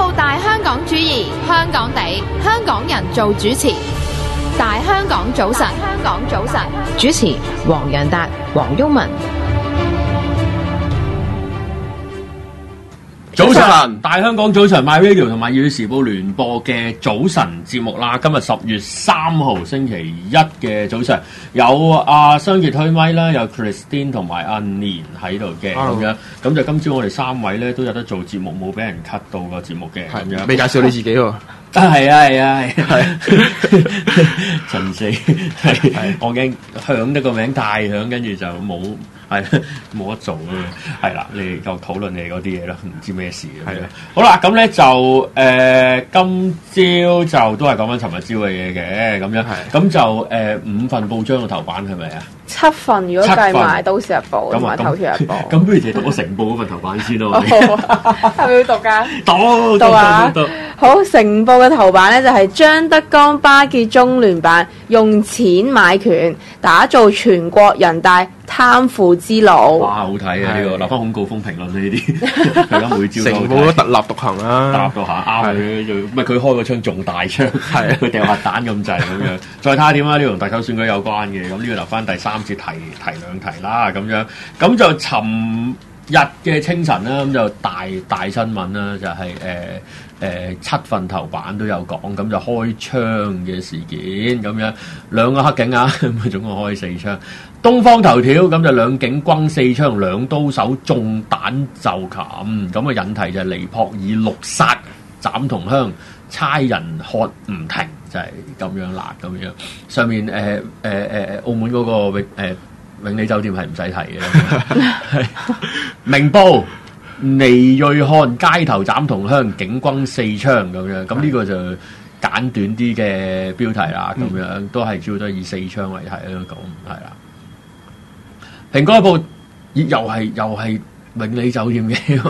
到大香港主義，香港地，香港人做主持。大香港早晨，香港早晨， 主持黃洋達、黃毓民。 早晨，大香港早晨 My Radio 同埋《粵語時報》聯播嘅早晨節目啦。今日10月3號星期一嘅早上，有阿雙傑推咪啦，有 Christine 同埋阿年喺度嘅咁樣。咁就今朝我哋3位咧都有得做節目，冇俾人 cut 到個節目嘅咁樣。 未介紹你自己喎？ 係啊，陳四係，我驚響得個名太響，跟住就冇得做咯。係啦，你哋就討論你嗰啲嘢啦，唔知咩事咁樣。好啦，咁咧就今朝就都係講翻尋日朝嘅嘢嘅咁樣。咁就5份報章嘅頭版係咪啊 ？7份，如果計埋《都市日報》同埋《頭條日報》。 咁不如就讀咗成報嗰份頭版先咯。 係咪要讀㗎？ 讀啊！ 好，成報嘅頭版咧就係張德江巴結中聯辦，用錢買權，打造全國人大貪腐之路。 哇，好睇啊！呢個留翻恐告風評論呢啲，大家每朝成報都特立獨行啦， 特立獨行啱佢，唔係佢開個槍仲大槍，佢掉核彈咁滯咁樣。再睇下點啊？呢個同特首選舉有關嘅，咁呢個留翻第3節提兩題啦，咁樣。咁就尋日嘅清晨啦，咁就大新聞啦，就係7份頭版都有講，咁就開槍嘅事件咁樣，2個黑警啊，咁總共開4槍。東方頭條咁就2警轟4槍，2刀手中彈就擒，咁嘅引題就係尼泊爾6殺斬同鄉，差人喝唔停，就係咁樣啦，咁樣。上面澳門嗰個永利酒店係唔使提嘅。明報尼瑞漢街頭斬同鄉，警轟4槍咁樣，咁呢個就簡短啲嘅標題啦，咁樣都係主要都係以4槍為題啦，咁係啦。蘋果報又係永利酒店嘅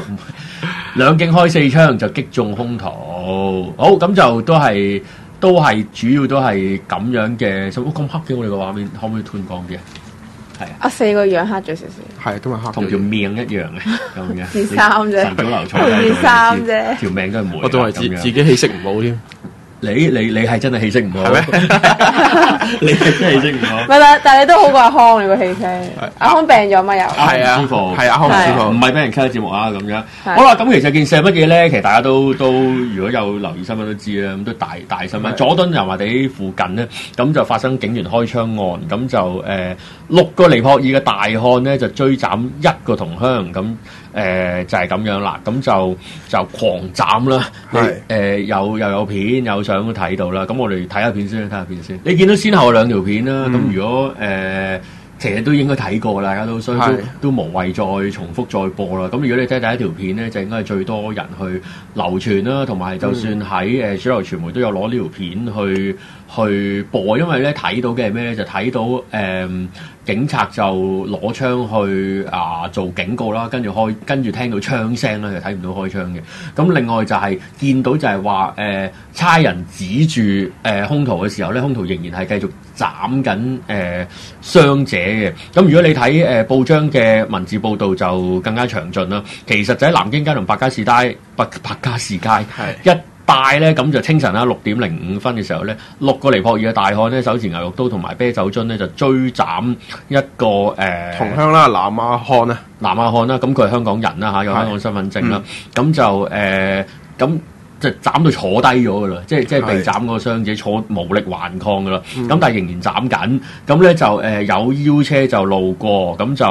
，2警開4槍就擊中兇徒。好，咁就都係主要都係咁樣嘅。咁黑嘅我哋個畫面可唔可以斷光啲啊？係 4個樣黑咗少少， 係今日黑同條命一樣嘅咁嘅， 件衫啫， 晨早流菜件衫啫， 條命都係霉。 我仲係自己氣色唔好添。 你係真係氣色唔好，係咩？你係真係氣色唔好。 唔係，但係你都好過阿康，你個氣聲。阿康病咗嘛又？ 係啊，舒服。係阿康唔舒服， 唔係俾人 cut 節目啊咁樣。好啦，咁其實件事係乜嘢咧？其實大家都如果有留意新聞都知啦，咁都大新聞。佐敦油麻地附近咧，咁就發生警員開槍案，咁就6個尼泊爾嘅大漢咧就追斬1個同鄉，咁就係咁樣啦。咁就狂斬啦。又有片有相都睇到啦。咁我哋睇下片先。你見到先後2條片啦。咁如果其實都應該睇過啦，大家都所以都無謂再重複再播啦。咁如果你睇第一條片咧，就應該係最多人去流傳啦，同埋就算喺主流傳媒都有攞呢條片去播，因為咧睇到嘅係咩咧？就睇到警察就攞槍去做警告啦，跟住聽到槍聲啦，就睇唔到開槍嘅。咁另外就係見到就係話差人指住兇徒嘅時候咧，兇徒仍然係繼續斬緊傷者嘅。咁如果你睇報章嘅文字報導就更加詳盡啦。其實就喺南京街同白加士街一帶咧，咁就清晨啦6點05分嘅時候咧，6個尼泊爾嘅大漢咧手持牛肉刀同埋啤酒樽咧就追斬一個同鄉啦，南亞漢啦， 咁佢係香港人啦嚇，有香港身份證啦，咁就斬到坐低咗噶啦，即係被斬嗰個傷者坐無力還抗噶啦，咁但係仍然斬緊，咁咧就有腰車就路過，咁就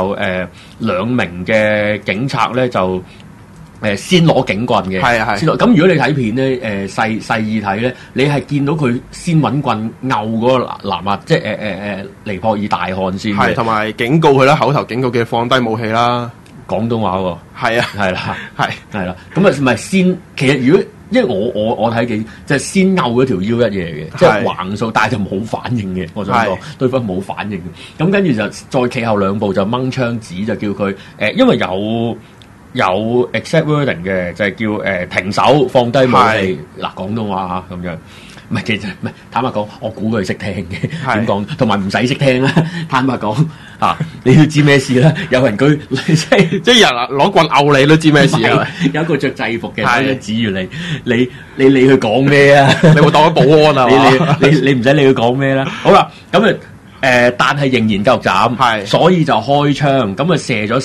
2名嘅警察咧就先攞警棍嘅，先攞。咁如果你睇片咧，細意睇咧，你係見到佢先揾棍毆嗰個南亞，即係尼泊爾大漢先嘅， 同埋警告佢啦，口頭警告嘅放低武器啦， 廣東話喎，係啦，咁啊唔係先，其實如果因為我睇見就係先毆咗條腰一嘢嘅，即係橫掃，但係就冇反應嘅，我想講對方冇反應嘅，咁跟住就再企後2步就掹槍指就叫佢因為有 exact wording 嘅，就係叫停手放低武器，嗱廣東話嚇咁樣，唔係其實唔係坦白講，我估佢識聽嘅點講，同埋唔使識聽啦，坦白講。 你要知咩事啦？有人舉即係人攞棍毆你都知咩事啊？ 有一個着制服嘅，喺度指住你理佢講咩啊？ 你會當咗保安啊？ 你唔使理佢講咩啦。好啦，咁啊。但係仍然繼續斬，所以就開槍，咁啊射咗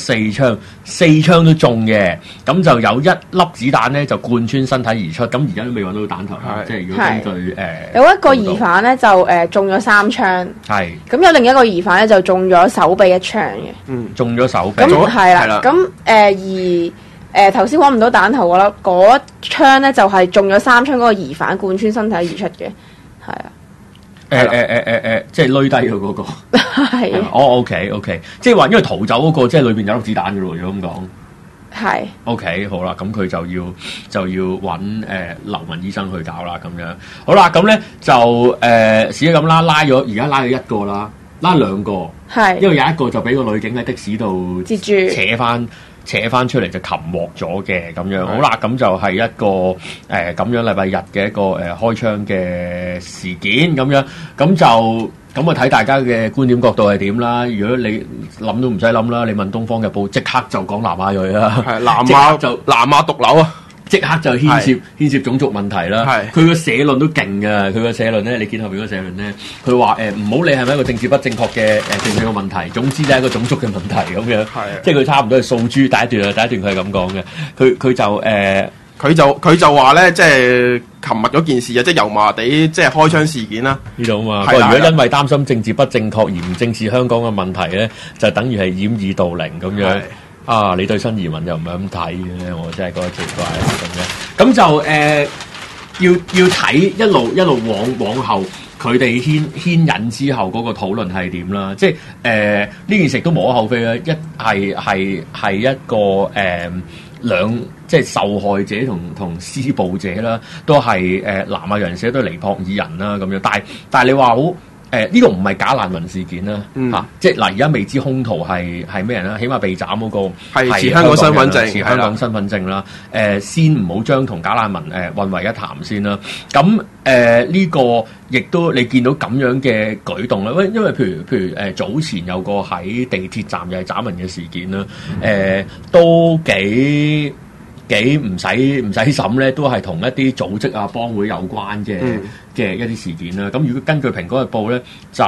4槍都中嘅，咁就有一粒子彈咧就貫穿身體而出，咁而家都未揾到彈頭，即係如果根據有一個疑犯咧就中咗3槍，咁有另一個疑犯咧就中咗手臂1槍嘅， 中咗手臂， 咁係啦，咁而頭先揾唔到彈頭㗎啦，嗰槍咧就係中咗3槍嗰個疑犯貫穿身體而出嘅，係啊。 即係攣低佢嗰個， 係。 OK，即係話因為逃走嗰個，即係裏邊有粒子彈嘅咯，如果咁講。 係。 OK，好啦，咁佢就要揾劉文醫生去搞啦，咁樣。好啦，咁咧就試咗咁啦，而家拉咗1個啦，拉2個。係。因為有一個就俾個女警喺的士度截住，扯翻出嚟就擒獲咗嘅咁樣，好啦，咁就係一個咁樣禮拜日嘅一個開槍嘅事件咁樣，咁啊睇大家嘅觀點角度係點啦。如果你諗都唔使諗啦，你問《東方日報》即刻就講南亞裔啦， 係南亞毒瘤啊！ 即刻就牽涉種族問題啦。佢個社論都勁㗎，佢個社論咧，你見後邊嗰個社論咧，佢話唔好理係咪一個政治不正確嘅政治嘅問題，總之就係一個種族嘅問題咁樣。即係佢差唔多係訴諸第一段佢係咁講嘅。佢就話咧，即係琴日嗰件事啊，即係油麻地即係開槍事件啦。呢度啊嘛，如果因為擔心政治不正確而唔正視香港嘅問題咧，就等於係掩耳盜鈴咁樣。你對新移民又唔係咁睇嘅，我真係覺得奇怪咁樣。咁就要睇一路往後佢哋牽引之後嗰個討論係點啦。即係呢件事都無可厚非啦。係一個即係受害者同施暴者啦，都係南亞人士，都係尼泊爾人啦咁樣。但係你話好。呢個唔係假難民事件啦，即係嗱，而家未知兇徒係咩人啦，起碼被斬嗰個係持香港身份證，持香港身份證啦。先唔好將同假難民混為一談先啦。咁呢個亦都你見到咁樣嘅舉動啦。因為譬如早前有個喺地鐵站又係斬人嘅事件啦，都幾唔使審咧，都係同一啲組織啊幫會有關嘅一啲事件啦。咁如果根據《蘋果日報》咧，就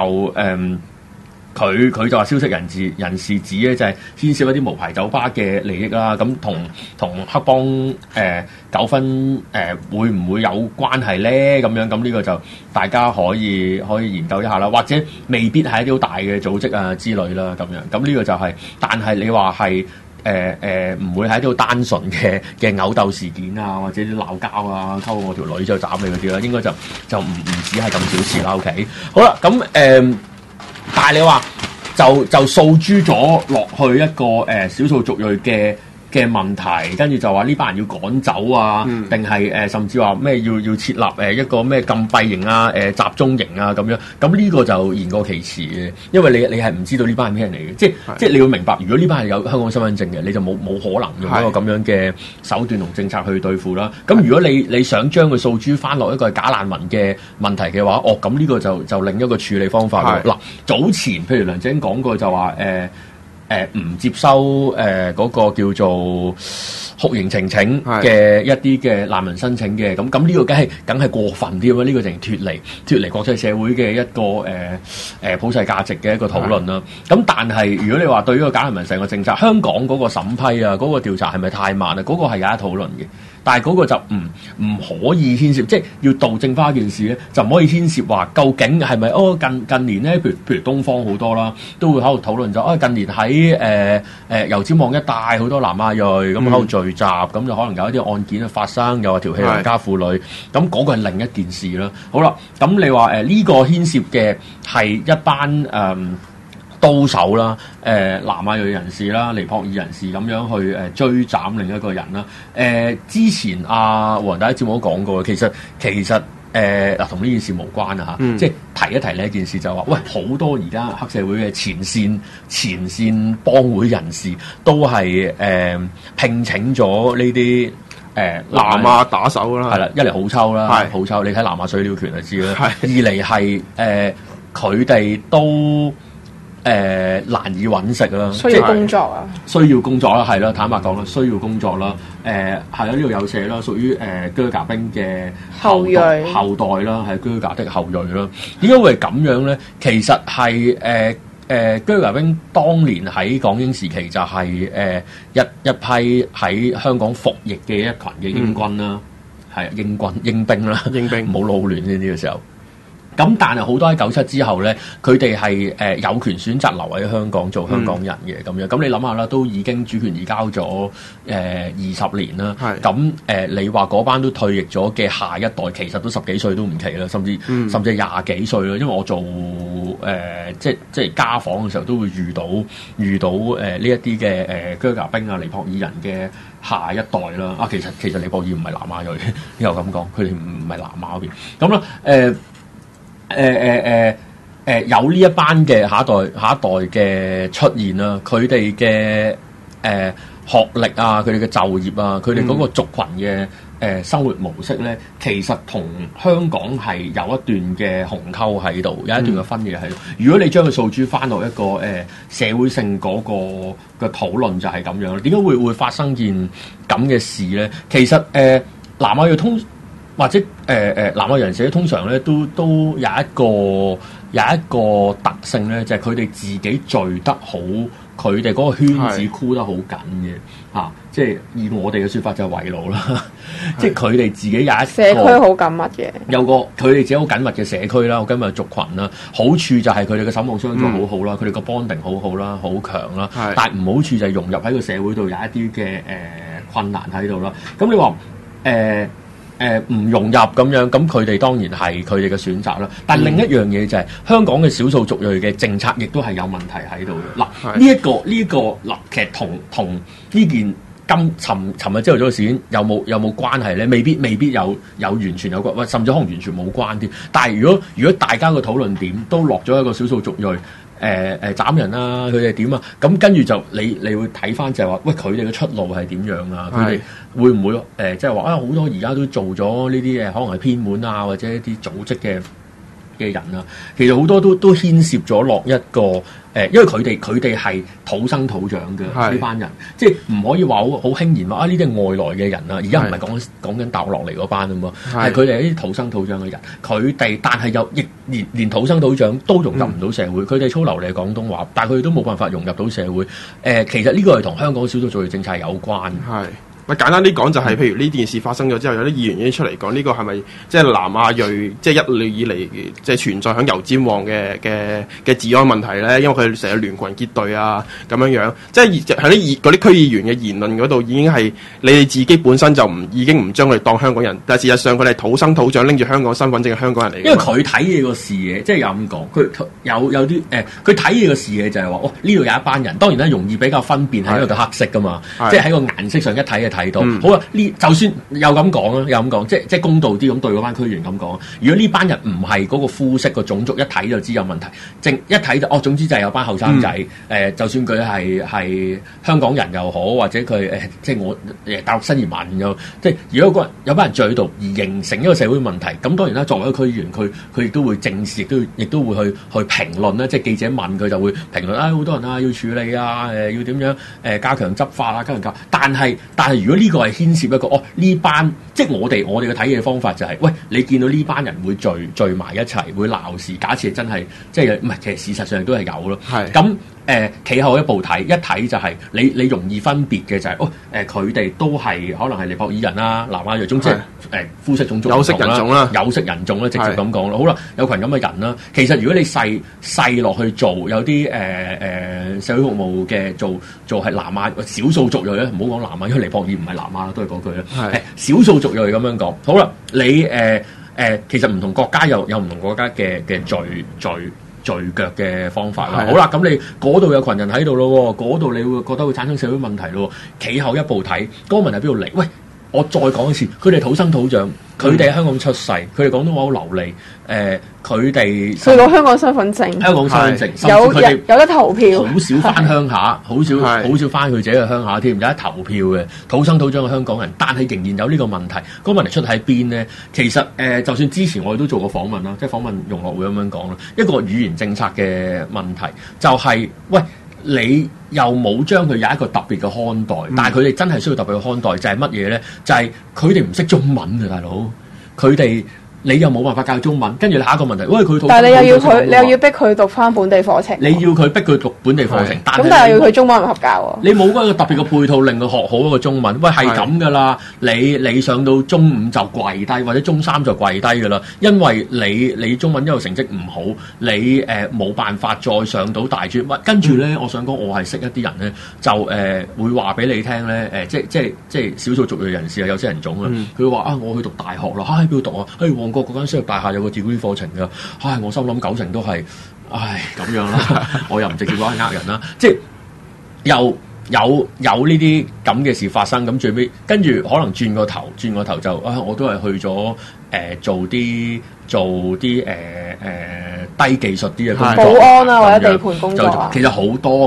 佢就話消息人士指咧，就係牽涉一啲無牌酒吧嘅利益啦。咁同黑幫糾紛會唔會有關係咧？咁呢個就大家可以研究一下啦。或者未必係一啲好大嘅組織啊之類啦。咁呢個就係，但係你話係。唔會係一啲好單純嘅毆鬥事件啊，或者啲鬧交啊，溝我條女就斬你嗰啲啦，應該就唔止係咁小事啦。OK，好啦，咁但係你話就訴諸咗落去一個少數族裔嘅問題，跟住就話呢班人要趕走啊，定係甚至話咩要設立一個咩禁閉營啊、集中營啊咁樣，咁呢個就言過其詞嘅，因為你係唔知道呢班係咩人嚟嘅，即係你要明白，如果呢班係有香港身份證嘅，你就冇可能用一個咁樣嘅手段同政策去對付啦。咁如果你想將佢訴諸翻落一個假難民嘅問題嘅話，咁呢個就另一個處理方法咯。嗱，早前譬如梁振英講過就話唔接收嗰個叫做酷刑呈請嘅一啲嘅難民申請嘅，咁呢個梗係過分啲啊！呢個就係脫離國際社會嘅一個普世價值嘅一個討論啦。咁但係如果你話對於個假難民成個政策，香港嗰個審批啊，嗰個調查係咪太慢啊？嗰個係有得討論嘅。但係嗰個就唔可以牽涉，即係要導正翻一件事咧，就唔可以牽涉話究竟係咪近年咧，譬如東方好多啦，都會喺度討論咗近年喺油尖旺一帶好多南亞裔咁喺度聚集，咁就可能有一啲案件發生，又話調戲良家婦女，咁嗰個係另一件事啦。好啦，咁你話呢個牽涉嘅係一班刀手啦，南亞裔人士啦、尼泊爾人士咁樣去追斬另一個人啦。之前黃大節目都講過，其實同呢件事無關啊嚇，即係提一提呢一件事就話，喂，好多而家黑社會嘅前線幫會人士都係聘請咗呢啲南亞打手啦， 係啦，一嚟好抽啦，好抽，你睇南亞水鳥拳就知啦。二嚟係佢哋都難以揾食啦， 需要工作啊， 需要工作啦，係啦，坦白講啦，需要工作啦，係啊，呢度有寫啦，屬於啹喀兵嘅後代啦，係啹喀的後裔啦。點解會係咁樣咧？其實係啹喀兵當年喺港英時期就係一批喺香港服役嘅一群嘅英軍啦，係英兵啦， 英兵冇撈亂先呢個時候。咁但係好多喺97之後咧，佢哋係有權選擇留喺香港做香港人嘅咁樣。咁你諗下啦，都已經主權移交咗20年啦。咁你話嗰班都退役咗嘅下一代，其實都10幾歲都唔奇啦，甚至係20幾歲啦。因為我做即係家訪嘅時候，都會遇到呢一啲嘅啹喀兵啊、尼泊爾人嘅下一代啦。啊，其實尼泊爾唔係南亞裔，又咁講，佢哋唔係南亞嗰邊。咁啦，有呢一班嘅下一代嘅出現啦，佢哋嘅學歷啊，佢哋嘅就業啊，佢哋嗰個族群嘅生活模式咧，其實同香港係有一段嘅鴻溝喺度，有一段嘅分野喺度。如果你將佢訴諸翻落一個社會性嗰個嘅討論，就係咁樣。點解會發生件咁嘅事咧？其實南亞裔或者南亞人士通常咧都有一個特性咧，就係佢哋自己聚得好，佢哋嗰個圈子箍得好緊嘅嚇，即係以我哋嘅説法就係圍爐啦，即係佢哋自己有一個社區好緊密嘅， 有個佢哋自己好緊密嘅社區啦，好緊密嘅族群啦。好處就係佢哋嘅守望相助好好啦，佢哋個 bonding 好好啦，好強啦。但係唔好處就係融入喺個社會度有一啲嘅困難喺度啦。咁你話唔融入咁樣，咁佢哋當然係佢哋嘅選擇啦。但另一樣嘢就係香港嘅少數族裔嘅政策，亦都係有問題喺度嘅。嗱，呢一個嗱，其實同呢件尋日朝頭早嘅事件有冇關係咧？未必有完全有關，甚至可能完全冇關添。但係如果大家嘅討論點都落咗一個少數族裔。斬人啊，佢哋點啊？咁跟住就你會睇翻就係話，喂，佢哋嘅出路係點樣啊？佢哋會唔會即係話啊？好多而家都做咗呢啲可能係偏門啊，或者一啲組織嘅人啊，其實好多都牽涉咗落一個因為佢哋係土生土長嘅呢班人，即係唔可以話好輕言話啊呢啲係外來嘅人啊，而家唔係講緊大陸落嚟嗰班啊嘛，係佢哋係啲土生土長嘅人，佢哋但係又亦連土生土長都融入唔到社會，佢哋粗流利廣東話，但係佢哋都冇辦法融入到社會。其實呢個係同香港少數族裔政策有關。係。 簡單啲講就係，譬如呢件事發生咗之後，有啲議員已經出嚟講，呢個係咪即係南亞裔即係一路以嚟即係存在喺油尖旺嘅治安問題咧？因為佢哋成日聯群結隊啊咁樣，即係喺嗰啲區議員嘅言論嗰度已經係你哋自己本身就已經唔將佢哋當香港人，但係事實上佢哋係土生土長拎住香港身份證嘅香港人嚟。因為佢睇嘢個視野，即係有咁講，佢有啲佢睇嘢個視野就係話，呢度有一班人，當然咧容易比較分辨係因為佢黑色噶嘛，即係喺個顏色上一睇睇到。好啊，就算有咁講啦，有咁講，即係公道啲咁對嗰班區議員咁講。如果呢班人唔係嗰個膚色個種族，一睇就知有問題。一睇就總之就係有班後生仔。就算佢係香港人又好，或者佢即係我大陸新移民又即係，如果有班人聚喺度而形成一個社會問題，咁當然啦，作為一個區議員，佢亦都會正視，亦都會去評論啦。即係記者問佢就會評論好多人啊要處理啊，要點樣加強執法啊，加強教。但係如果呢個係牽涉一個呢班，即係我哋嘅睇嘢方法就係，喂，你見到呢班人會聚埋一齊，會鬧事。假設真係即係唔係，其實事實上都係有咯。係咁企後一步睇，一睇就係你容易分別嘅就係，佢哋都係可能係尼泊爾人啦、南亞裔，總之膚色種族有色人種啦，有色人種啦，直接咁講咯。好啦，有群咁嘅人啦。其實如果你細落去做，有啲社會服務嘅做係南亞少數族裔咧，唔好講南亞，因為尼泊爾唔係南亞，都係嗰句啦。係少數族裔咁樣講。好啦，你其實唔同國家有唔同國家嘅聚腳嘅方法啦。好啦，咁你嗰度有群人喺度咯，嗰度你會覺得會產生社會問題咯。企後一步睇，嗰個問題邊度嚟？喂， 我再講一次，佢哋土生土長，佢哋喺香港出世，佢哋廣東話好流利。佢哋攞香港身份證， 香港身份證，甚至有佢哋有得投票， 好少翻鄉下，好少翻佢自己嘅鄉下添，有得投票嘅土生土長嘅香港人，但係仍然有呢個問題。嗰個問題出喺邊咧？其實就算之前我哋都做過訪問啦，即係訪問融樂會咁樣講啦，一個語言政策嘅問題就係喂。你又冇將佢有一個特別嘅看待，但係佢哋真係需要特別嘅看待，就係乜嘢咧？就係佢哋唔識中文啊，大佬！佢哋你又冇辦法教中文，跟住你下一個問題，喂佢但係你又要逼佢讀翻本地課程， 你要佢逼佢讀本地課程，但係要佢中文唔合格喎。 你冇嗰個特別嘅配套令佢學好嗰個中文，喂係咁噶啦！你上到中五就跪低，或者中三就跪低噶啦，因為你中文一路成績唔好，你冇辦法再上到大專。跟住咧，我想講我係識一啲人咧，就會話俾你聽咧，即係少數族裔人士啊，有些人種啊，佢話啊，我去讀大學啦，喺邊度讀啊？旺角嗰間商業大廈有個 degree 課程㗎，我心諗90%都係，咁樣啦，我又唔直接講係呃人啦，即係有呢啲咁嘅事發生，咁最尾跟住可能轉個頭就我都係去咗做啲低技術啲嘅工作， 保安啊或者地盤工作啊， 其實好多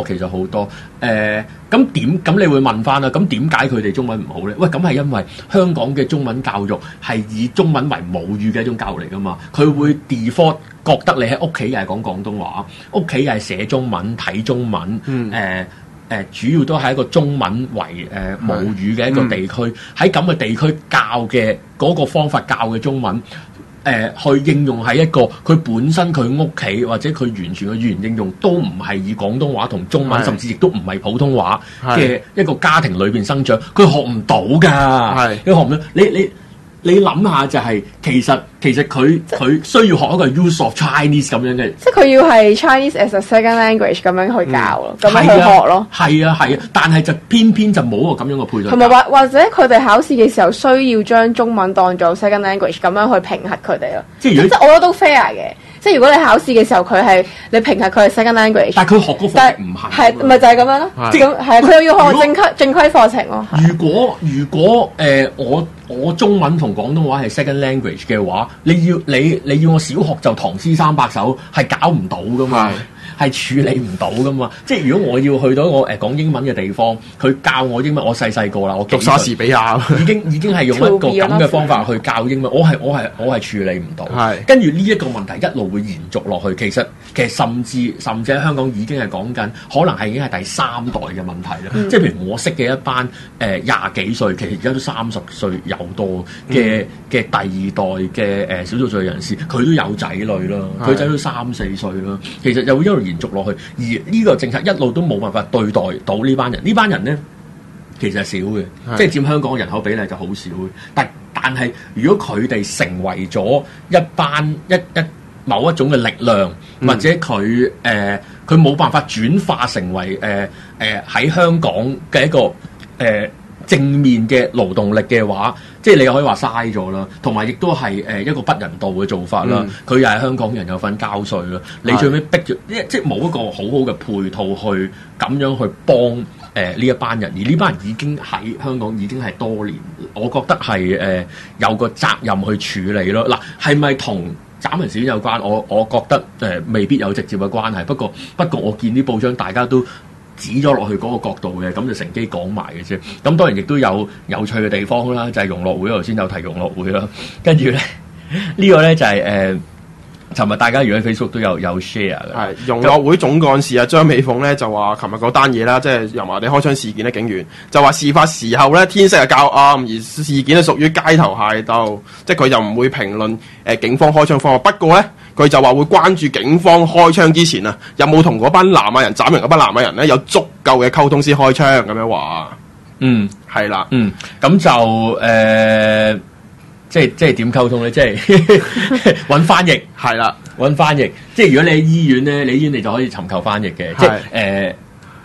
咁你會問翻啦，咁點解佢哋中文唔好咧？喂，咁係因為香港嘅中文教育係以中文為母語嘅一種教育嚟噶嘛，佢會 default 覺得你喺屋企又係講廣東話，屋企又係寫中文睇中文，主要都係一個中文為母語嘅一個地區，喺咁嘅地區教嘅嗰個方法教嘅中文。去應用喺一個佢本身佢屋企或者佢完全嘅語言應用都唔係以廣東話同中文，甚至亦都唔係普通話嘅一個家庭裏邊生長，佢學唔到㗎。佢學唔到。你諗下就係其實佢需要學一個 use of Chinese 咁樣嘅， 即係佢要係 Chinese as a second language 咁樣去教咯，咁樣去學咯。係啊，但係就偏偏就冇個咁樣嘅配套。 同埋或者佢哋考試嘅時候需要將中文當做 second language 咁樣去評核佢哋咯。即係我覺得都 fair 嘅。即係如果你考試嘅時候佢係你評核佢係 second language， 但係佢學嗰課唔係， 係咪就係咁樣咯？即係咁係佢又要學正規課程咯。 如果我中文同廣東話係 second language 嘅話，你要我小學就唐詩300首係搞唔到噶嘛，係處理唔到噶嘛。即係如果我要去到一個講英文嘅地方，佢教我英文，我細個啦，我讀莎士比亞已經係用一個咁嘅方法去教英文，我係處理唔到。跟住呢一個問題一路會延續落去，其實甚至喺香港已經係講緊，可能係已經係第3代嘅問題啦。即係譬如我識嘅一班20幾歲，其實而家都30歲有多嘅第二代嘅少數族裔人士，佢都有仔女啦，佢仔女3、4歲啦，其實又會一路延續落去，而呢個政策一路都冇辦法對待到呢班人。呢班人咧其實係少嘅，即係佔香港人口比例就好少嘅。但係如果佢哋成為咗一班某一種嘅力量，或者佢冇辦法轉化成為喺香港嘅一個正面嘅勞動力嘅話，即係你可以話嘥咗啦，同埋亦都係一個不人道嘅做法啦。佢又係香港人，有份交稅啦，你最尾逼住，即係冇一個好好嘅配套去咁樣去幫呢一班人，而呢班人已經喺香港已經係多年，我覺得係有個責任去處理咯。嗱，係咪同斬人事件有關？我覺得未必有直接嘅關係。不過我見啲報章大家都指咗落去嗰個角度嘅，咁就乘機講埋嘅啫。咁當然亦都有趣嘅地方啦，就係融樂會頭先有提融樂會啦。跟住咧呢個咧就係尋日大家如果喺 Facebook 都有 share 嘅。係融樂會總幹事張美鳳咧就話，琴日嗰單嘢啦，即係油麻地開槍事件咧，警員就話事發時候咧天色係較暗，而事件咧屬於街頭械鬥，即係佢就唔會評論警方開槍方法。不過咧，佢就話會關注警方開槍之前啊，有冇同嗰班南亞人斬人嗰班南亞人咧有足夠嘅溝通先開槍咁樣話。係啦。 咁就即係點溝通咧？即係揾翻譯。係啦，揾翻譯。即係如果你喺醫院咧，你醫院你就可以尋求翻譯嘅。即係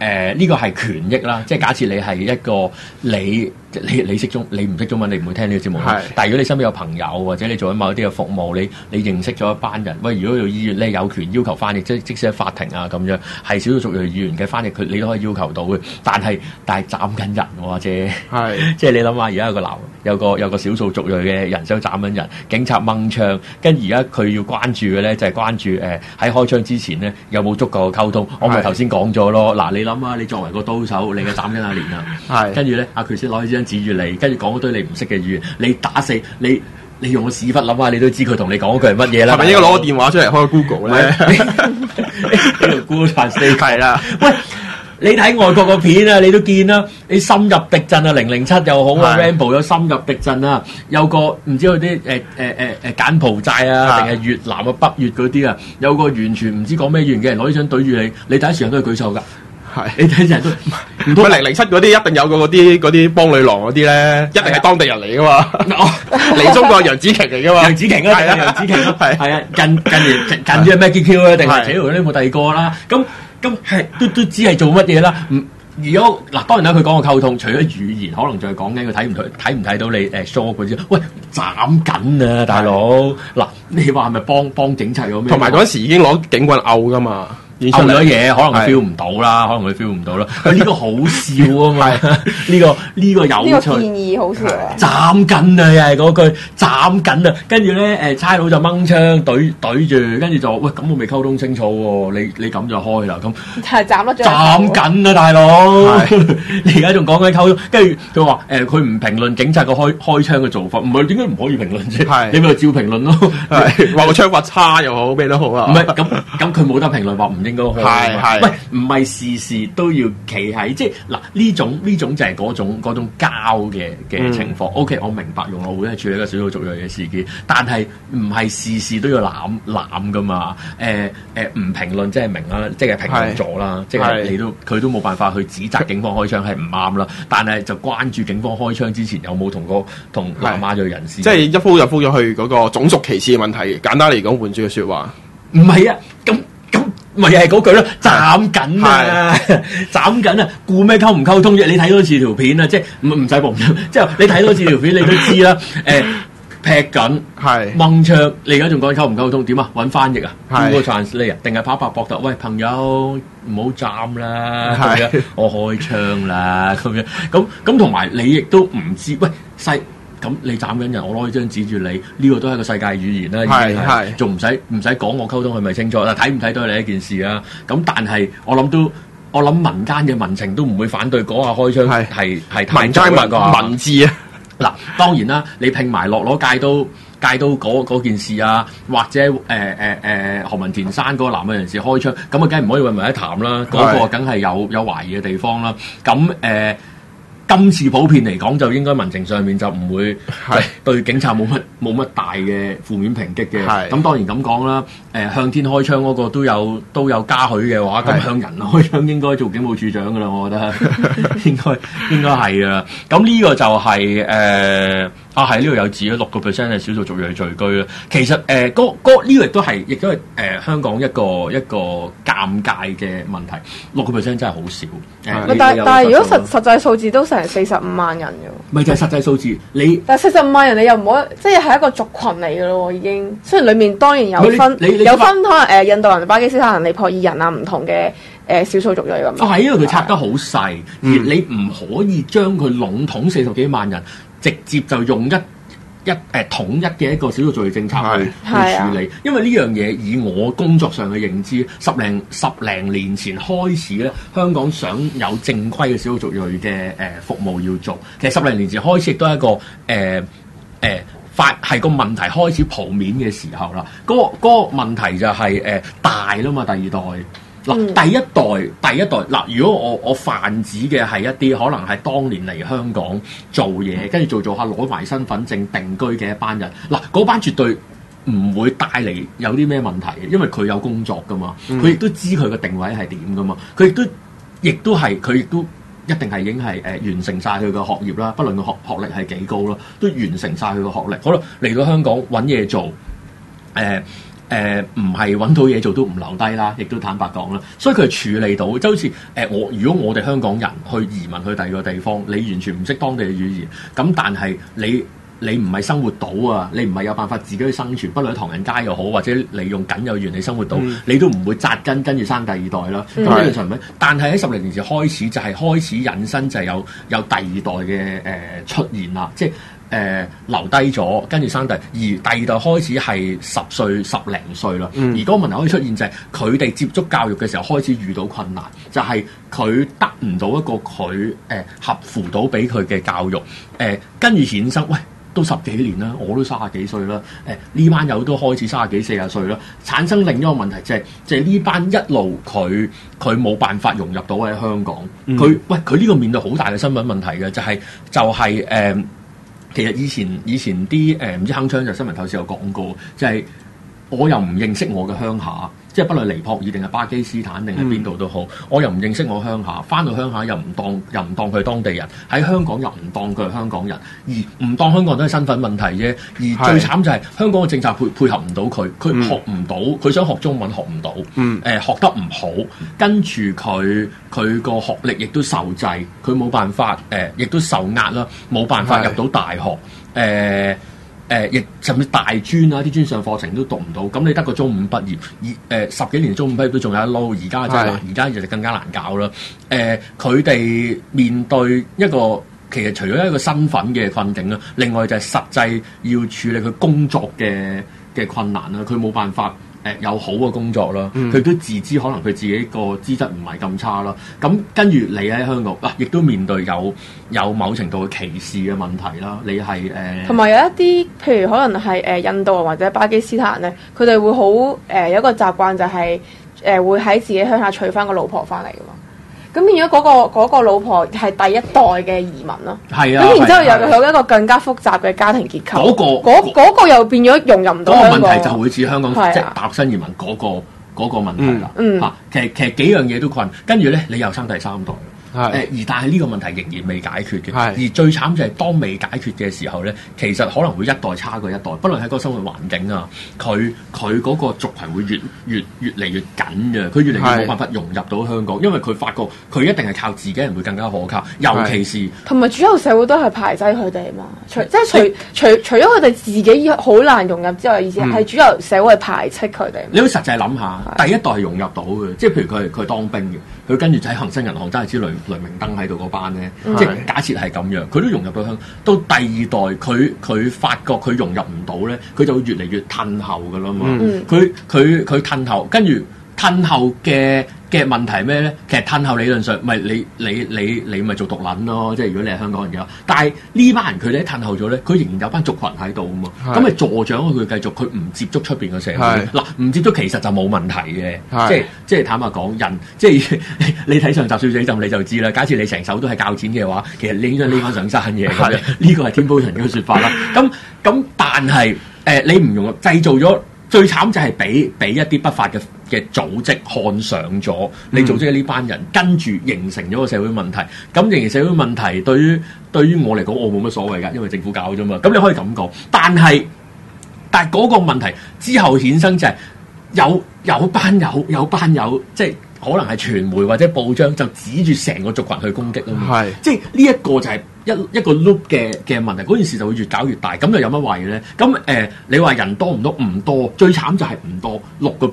呢個係權益啦，即係假設你係一個你識你唔識中文，你唔會聽呢個節目。但係如果你身邊有朋友或者你做緊某一啲嘅服務，你認識咗一班人，喂，如果到醫院你有權要求翻譯，即使喺法庭啊咁樣，係少數族裔語言嘅翻譯，你都可以要求到嘅。但係斬緊人喎，即係你諗下，而家有個少數族裔嘅人手斬緊人，警察掹槍，跟住而家佢要關注嘅咧就係關注喺開槍之前咧有冇足夠嘅溝通。我咪頭先講咗咯，嗱，你諗下，你作為個刀手，你嘅斬緊阿蓮啊，跟住咧阿佢先攞起張指住你，跟住講嗰堆你唔識嘅語言，你打死你用個屎忽諗下，你都知佢同你講嗰句係乜嘢啦？係咪應該攞個電話出嚟開個 Google 咧？呢個 Google Translate 係啦。喂，你睇外國個片啊，你都見啦，你深入敵陣啊，007又好啊 ，Rambo 有深入敵陣啊，有個唔知嗰啲柬埔寨啊，定係越南啊北越嗰啲啊，有個完全唔知講咩語言嘅人攞啲槍對住你，你第一時間都係舉手㗎。係，你睇人都唔通007嗰啲一定有個嗰啲幫女郎嗰啲咧，一定係當地人嚟噶嘛？嚟中國楊紫瓊嚟噶嘛？楊紫瓊啊，係啊，楊紫瓊係啊，近住係咩 GQ 咧？定係扯呢冇第二個啦？咁係都知係做乜嘢啦？如果嗱，當然啦，佢講個溝通，除咗語言，可能仲係講緊佢睇唔睇到你show 嗰啲？喂，斬緊啊，大佬！嗱，你話係咪幫警察有咩？同埋嗰時已經攞警棍毆噶嘛？毆咗嘢，可能佢 feel 唔到啦，佢呢個好笑啊嘛，呢個有趣。呢個建議好笑啊！斬緊啊，又係嗰句斬緊啊，跟住咧差佬就掹槍對住，跟住就喂，咁我未溝通清楚喎，你咁就開啦，咁係斬得咗。斬緊啊，大佬！你而家仲講緊溝通，跟住佢話佢唔評論警察個開槍嘅做法，唔係點解唔可以評論啫？你咪照評論咯，話個槍法差又好，咩都好啊。唔係咁佢冇得評論話唔應。係，喂，唔係事事都要企喺，即係嗱呢種就係嗰種交嘅情況。OK， 我明白用腦去處理一個少數族裔嘅事件，但係唔係事事都要攬噶嘛？唔評論即係明啦，即係評論咗啦，即係佢都冇辦法去指責警方開槍係唔啱啦。但係就關注警方開槍之前有冇同南亞裔人士，即係一鋪就鋪咗去嗰個種族歧視嘅問題。簡單嚟講，換住句説話，唔係啊，咁。咪又係嗰句咯，斬緊啊，斬緊啊，顧咩溝唔溝通啫？你睇多次條片啊，即係唔使報，即係你睇多次條片，你都知啦。劈緊，掹槍，你而家仲講溝唔溝通？點啊？揾翻譯啊？叫個 translate 啊？定係拍膊頭？喂，朋友唔好斬啦，咁樣我開槍啦，咁樣咁同埋你亦都唔知，喂咁你斬緊人，我攞張紙住你，呢個都係個世界語言啦，係仲唔使講我溝通係咪清楚？嗱，睇唔睇到係另一件事啊？咁但係我諗民間嘅民情都唔會反對嗰下開槍係民間文字啊！嗱，當然啦，你拼埋落攞戒刀嗰件事啊，或者何文田山嗰個男嘅人士開槍，咁啊梗係唔可以混為一談啦，嗰個梗係有懷疑嘅地方啦。咁今次普遍嚟講，就應該民情上面就唔會對警察冇乜大嘅負面評擊嘅。咁當然咁講啦，向天開槍嗰個都有嘉許嘅話，咁向人開槍應該做警務處長噶啦，我覺得應該係噶。咁呢個就係係呢度有指咗6% 係少數族裔聚居啦。其實呢個亦都係香港一個尷尬嘅問題。6% 真係好少。 但係如果實際數字都成45萬人嘅， 咪就係實際數字。 但係45萬人你又唔可以，即係一個族群嚟嘅咯，已經。雖然裡面當然有分可能印度人、巴基斯坦人、尼泊爾人啊，唔同嘅少數族裔咁。 係因為佢拆得好細，而你唔可以將佢籠統40幾萬人。直接就用統一嘅一個少數族裔政策去處理，因為呢樣嘢以我工作上嘅認知，十零年前開始咧，香港想有正規嘅少數族裔嘅服務要做，其實10零年前開始亦都係一個係個問題開始浮面嘅時候啦。嗰個問題就係大啦嘛，第二代。嗱，第一代嗱，如果我泛指嘅係一啲可能係當年嚟香港做嘢，跟住做下攞埋身份證定居嘅一班人，嗱，嗰班絕對唔會帶嚟有啲咩問題嘅，因為佢有工作噶嘛，佢亦都知佢個定位係點噶嘛，佢亦都一定係已經係完成晒佢嘅學業啦，不論個學歷係幾高啦，都完成晒佢個學歷。好啦，嚟到香港揾嘢做， 唔係揾到嘢做都唔留低啦，亦都坦白講啦。所以佢處理到，即係好似如果我哋香港人去移民去第二個地方，你完全唔識當地嘅語言，咁但係你唔係生活到啊，你唔係有辦法自己去生存，不論喺唐人街又好，或者你用僅有語言你生活到，你都唔會紮根跟住生第二代啦。咁呢樣就唔係，但係喺10零年前開始就係開始引申就係有第二代嘅出現啦，即係留低咗，跟住生第二代開始係10歲10零歲啦。而嗰個問題可以出現就係佢哋接觸教育嘅時候開始遇到困難，就係佢得唔到一個佢合乎到俾佢嘅教育，跟住衍生喂。都10幾年啦，我都30幾歲啦。呢班友都開始30幾40歲啦，產生另一個問題就係呢班一路佢冇辦法融入到喺香港。佢呢個面對好大嘅身份問題嘅，就係其實以前啲唔知鏗鏘就新聞透視有講過，就係我又唔認識我嘅鄉下。即係不論尼泊爾定係巴基斯坦定係邊度都好，我又唔認識我鄉下，翻到鄉下又唔當佢係當地人，喺香港又唔當佢係香港人，而唔當香港人都係身份問題啫。而最慘就係香港嘅政策配合唔到佢學唔到，佢想學中文學唔到，學得唔好，跟住佢個學歷亦都受制，佢冇辦法亦都受壓啦，冇辦法入到大學。亦甚至大專啊，啲專上課程都讀唔到，咁你得個中五畢業，10幾年中五畢業都仲有一撈，而家真係難，而家就更加難搞啦。佢哋面對一個其實除咗一個身份嘅困境啦，另外就係實際要處理佢工作嘅困難啦，佢冇辦法。有好嘅工作啦，佢都自知可能佢自己個資質唔係咁差啦。咁跟住你喺香港亦都面對有某程度嘅歧視嘅問題啦。你係同埋有一啲，譬如可能係印度或者巴基斯坦咧，佢哋會好有一個習慣就係會喺自己鄉下娶翻個老婆翻嚟㗎嘛。咁變咗嗰個老婆係第一代嘅移民咯，係啊，咁然之後又有一個更加複雜嘅家庭結構，嗰個又變咗融入唔到香港。嗰個問題就會似香港即係大陸新移民嗰個問題啦。其實幾樣嘢都困，跟住咧你又生第三代。但係呢個問題仍然未解決嘅，而最慘就係當未解決嘅時候咧，其實可能會一代差過一代，不論喺個生活環境啊，佢嗰個族群會越嚟越緊嘅，佢越嚟越冇辦法融入到香港，因為佢發覺佢一定係靠自己人會更加可靠，尤其是同埋主流社會都係排擠佢哋嘛，除咗佢哋自己好難融入之外，而且係主流社會排斥佢哋。你好實際諗下，第一代係融入到嘅，即係譬如佢當兵嘅，佢跟住就喺恒生銀行揸住支雷明燈喺度嗰班咧，即係假設係咁樣，佢都融入到香港。到第二代，佢發覺佢融入唔到咧，佢就會越嚟越褪後噶啦嘛。佢褪後，跟住褪後嘅問題咩咧？其實褪後理論上，咪你咪做獨撚咯。即係如果你係香港人嘅話，但係呢班人佢哋喺褪後咗咧，佢仍然有班族群喺度啊嘛。咁咪助長佢繼續，佢唔接觸出邊嘅社會。嗱，唔接觸其實就冇問題嘅。即係坦白講，人即係你睇上集小姐浸你就知啦。假設你成手都係教錢嘅話，其實你應該匿翻上山嘅咁樣。呢個係天保人嘅説法啦。咁但係你唔用製造咗。最慘就係俾一啲不法嘅組織看上咗你組織嘅呢班人，跟住形成咗個社會問題。咁形成社會問題對於我嚟講，我冇乜所謂㗎，因為政府搞啫嘛。咁你可以咁講，但係嗰個問題之後衍生就係有班友即係。可能係傳媒或者報章就指住成個族群去攻擊啊嘛，即係呢一個就係一個 loop 嘅問題，嗰件事就會越搞越大，咁就有乜謂咧？咁你話人多唔多？唔多，最慘就係唔多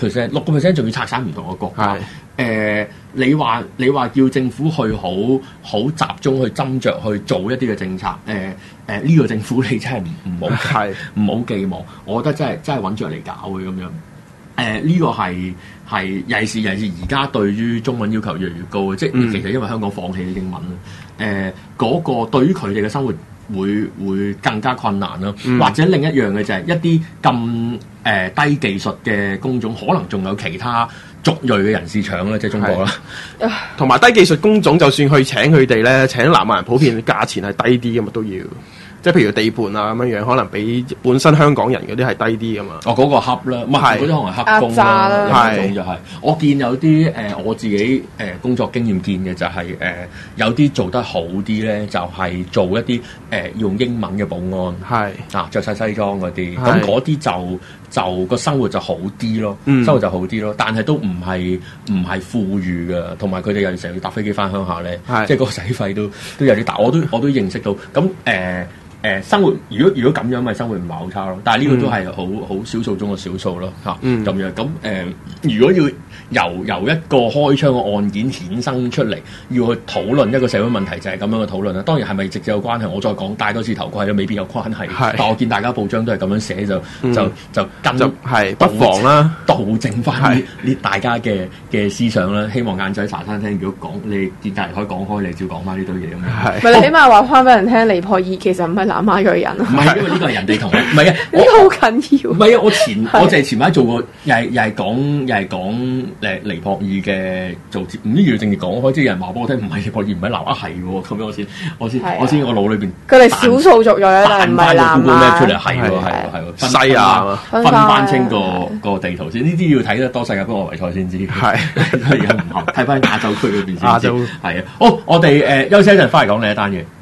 ，6%仲要拆散唔同嘅國家。你話叫政府去好集中去斟酌去做一啲嘅政策，呢個政府你真係唔好寄望，我覺得真係揾著嚟搞嘅咁樣。呢個係尤其是而家對於中文要求越嚟越高，即係其實因為香港放棄咗英文啦，嗰個對於佢哋嘅生活會更加困難啦。或者另一樣嘅就係一啲咁低技術嘅工種，可能仲有其他族裔嘅人士搶啦，即係中國啦。同埋低技術工種，就算去請佢哋咧，請南亞人普遍價錢係低啲㗎嘛，都要。 即係譬如地盤啊咁樣樣，可能比本身香港人嗰啲係低啲噶嘛。 哦，嗰、個恰啦，唔係嗰啲可能係黑工啦，有一種就係、我見有啲我自己工作經驗見嘅就係、有啲做得好啲咧，就係、做一啲用英文嘅保安， 係啊著晒西裝嗰啲，咁嗰啲就個生活就好啲咯，生活就好啲咯，但係都唔係富裕嘅，同埋佢哋又成日要搭飛機翻鄉下咧，即係嗰個使費都有啲大，我都認識到，咁生活如果咁樣咪生活唔係好差咯，但係呢個都係好少數中嘅少數咯嚇，咁樣咁如果要由一個開槍嘅案件衍生出嚟，要去討論一個社會問題，就係咁樣嘅討論啦。當然係咪直接有關係？我再講戴多次頭盔都未必有關係。但我見大家報章都係咁樣寫，就跟係不妨啦， 導正翻呢大家嘅思想啦。希望晏仔茶餐廳如果講你見隔離可以講開，你照講翻呢堆嘢咁樣。 咪你起碼話翻俾人聽，尼泊爾其實唔係南亞裔人啊。 唔係，因為呢個係人哋同我唔係啊， 呢個好緊要。 唔係啊，我就係前排做過，又係講尼泊爾嘅做節，唔知要正式講開，即係有人話俾我聽，唔係尼泊爾，唔係南亞係喎，咁樣我先我腦裏邊佢哋少數族裔啦，但係唔係南亞出嚟係喎，西亞分翻清個地圖先，呢啲要睇得多世界盃外圍賽先知，係而家唔合，睇翻亞洲區嗰邊先知，係啊，好，我哋休息一陣，翻嚟講另一單嘢。